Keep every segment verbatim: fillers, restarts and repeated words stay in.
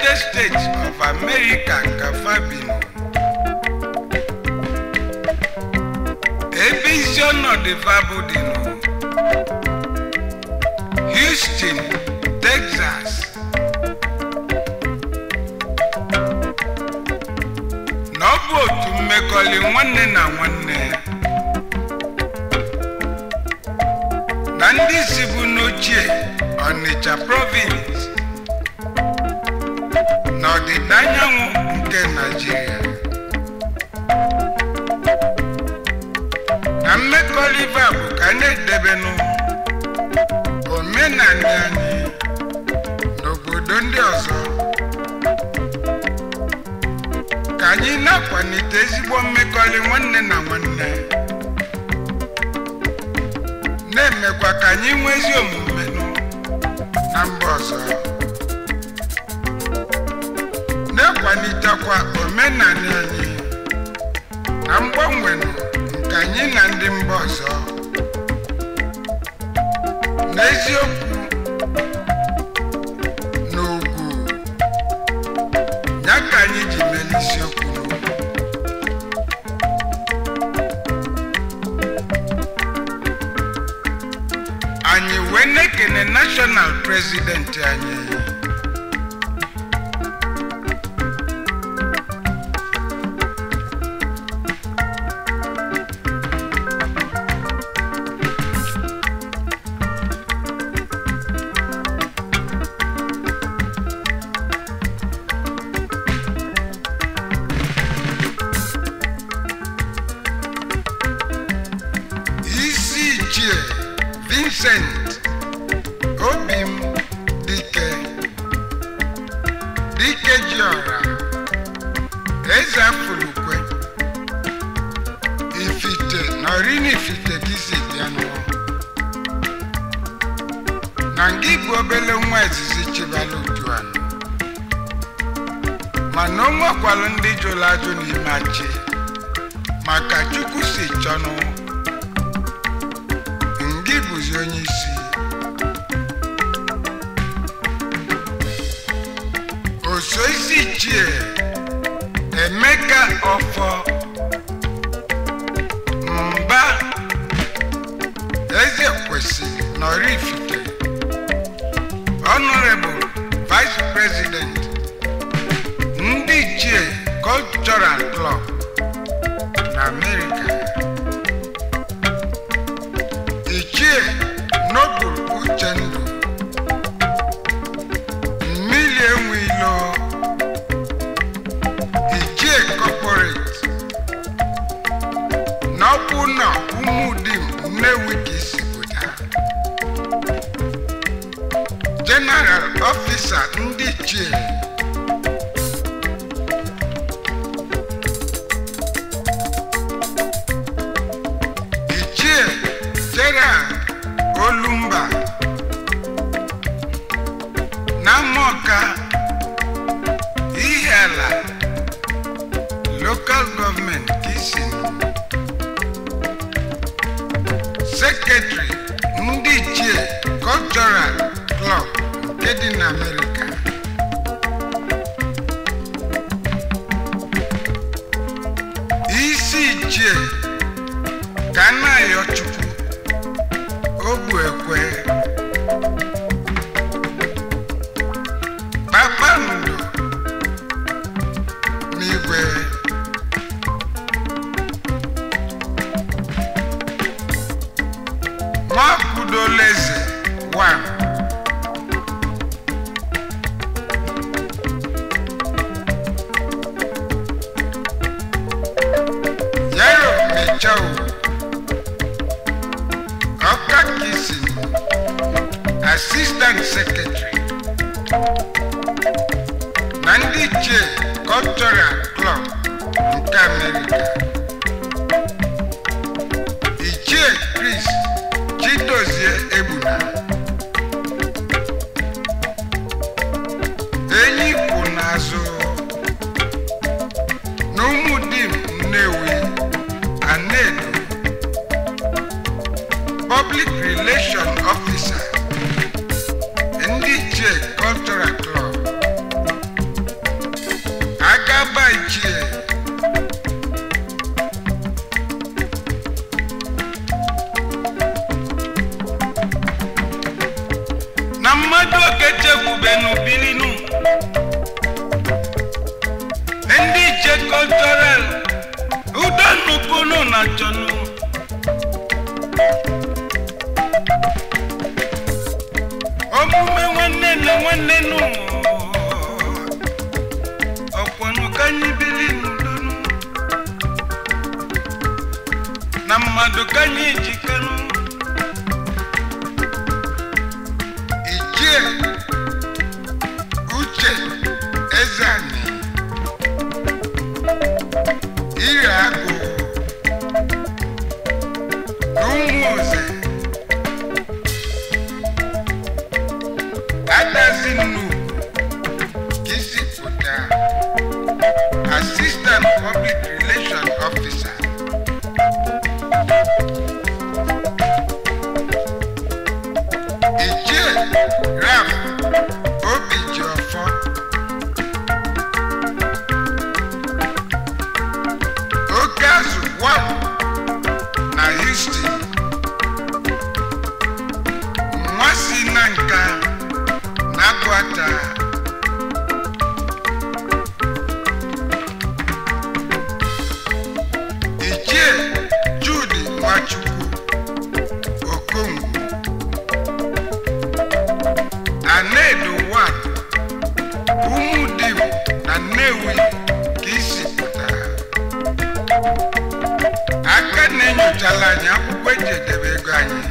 United States of America Kafabino Ebision of the Fabudino Houston, Texas N'ọbụ otu mmekọli nwanne na nwanne na ndị si bụ n'ochie Onitsha Province n'ọdịda anyanwụ nke Nigeria na mmekọrịta bụ ka na-edebenu omenala anyị n'obodo ndị ọzọ ka anyị na-akwalite ezigbo mmekọrị nwanne na nwanne na-emekwa ka anyị nwee ezi omume na mba ọzọ na-akwalitekwa omenala anyị na mgbanwe nke anyị na ndị mba ọzọ n'eziokwu n'ugwu ya ka anyị ji mere isiokwu anyị wee na-ekene national president anyị Vincent Obim Dike Dike Jiora Eze Afulukwe Ifite Norini Ifite Kisi Biano Nangi Bobele nwa ezizi Chibalo Juano Manonwa kwalo ndị jụrụ ajụ n'ime achị maka Chukwu si chọnụ bụzi onye isi oso isi chie Emeka Ọfọ Mba Eze Kwesịrị Nọrifite Honorable Vice President ndị chie Cultural Club na America Ichie Noble Uchendu Mmili Enwilo Ichie Corporate N'ọbụ na Umudim Nnewi Kisibuta General Officer ndị Ichie Olumba Namoka Ihela Local Government Kisin Secretary Ndichie Cultural Club in America Isi Chie Kana Yochukwu Obuekwe Kpakpando n'igwe Nwakudoleze one Yaro Mechao Okakisi Assistant Secretary Nandi J. Cultural Club nke America Ichie Chris Chidozie Ebuna Enyi Kwunazo N'Umudim Nnewi Anedo Public Relation Officer Ndị J. Cultural Club mmadụ okechekwubenu bilinu ndị iche cultural udonupunu na chọnụ omume nwanne na nwanne nụ ọkwọnụ ka anyị bili n'udonu na mmadụ ka anyị jikanụ Ichie Uche Ezani ire agụ n'ụmụoze adazi nnukwu kisi pụta Assistant Public Relation Officer Ichie Ram Obijiofo Okeazụ one na Houston Nwasi na nka na Akwata Ichie Judy Nwachukwu Okongwu Anedo one Umudim na Nnewi ka isi pụtara aka na-enyochala anyị akwụkwọ eji edebe ego anyị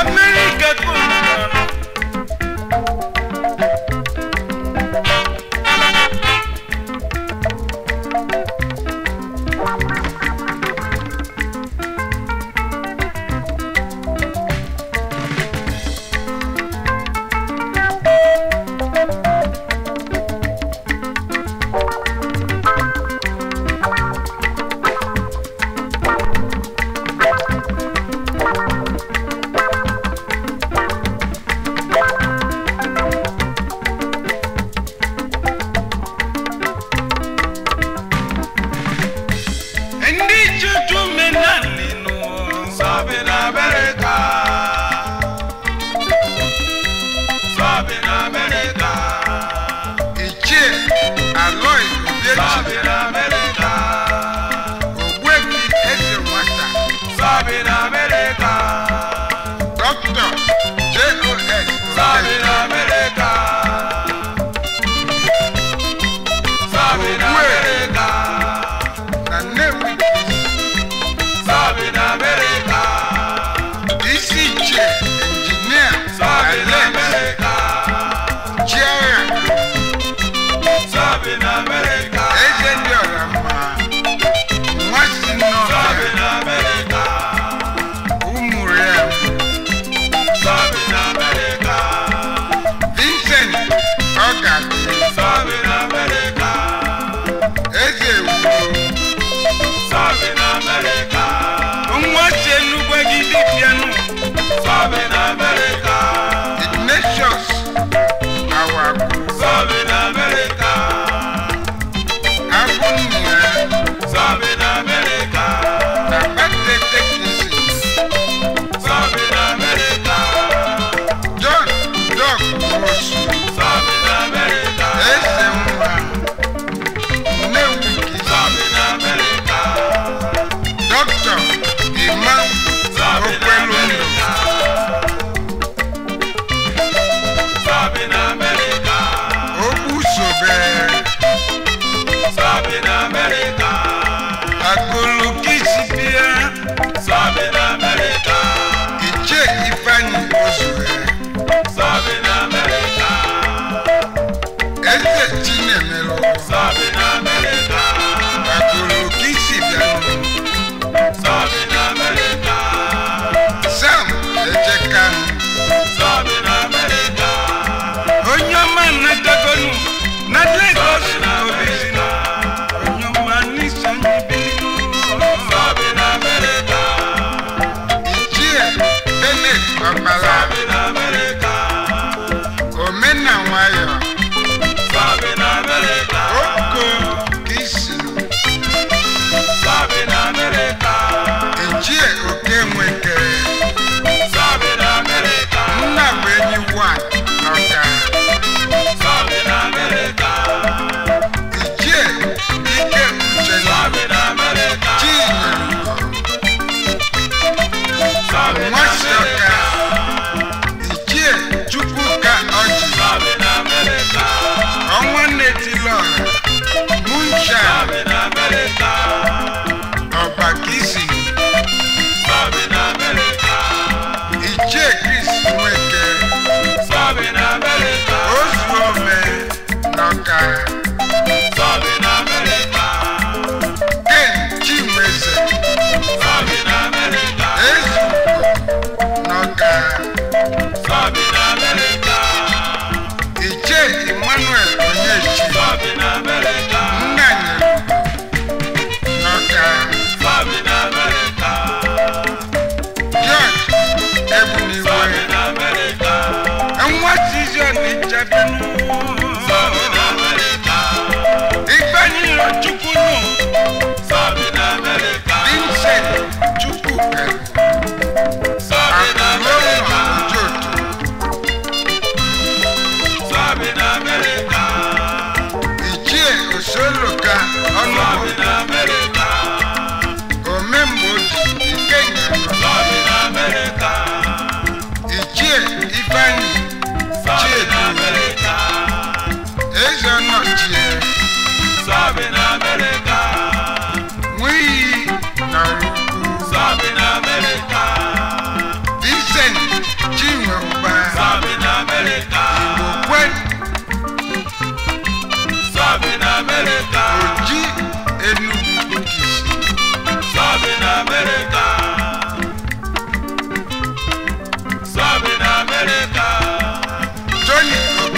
America Kumano.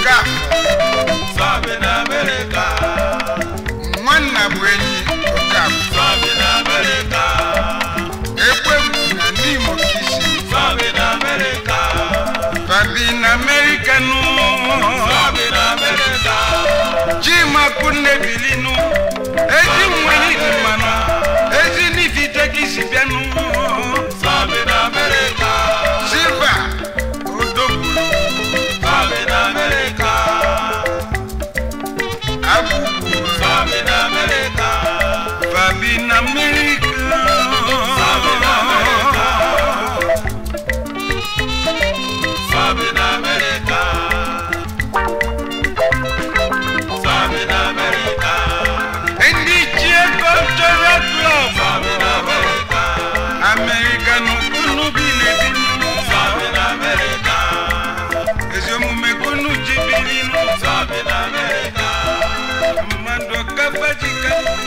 Okafọ Sabi na America. nwanna bụ enyi Okafọ Sabi na America. Ekwebu na n'Imo Kisi Sabi na America. Fabi na America nụ Sabi na America. Chimakunne bilinu ezi nwere dị mmanụ ezi n'ifite Kisi bịanụ Sabi na America. Silva Odogwu Sabi na America. Abubu Sabi na America. Fabi na America Sabi na America. Sabi na America. Sabi na America. Ndị Chie Cultural Club Sabi na America. American kunu bilibili Sabi na America. ezi omume kunu jibilinu Sabi na America. mmadụ kafa jika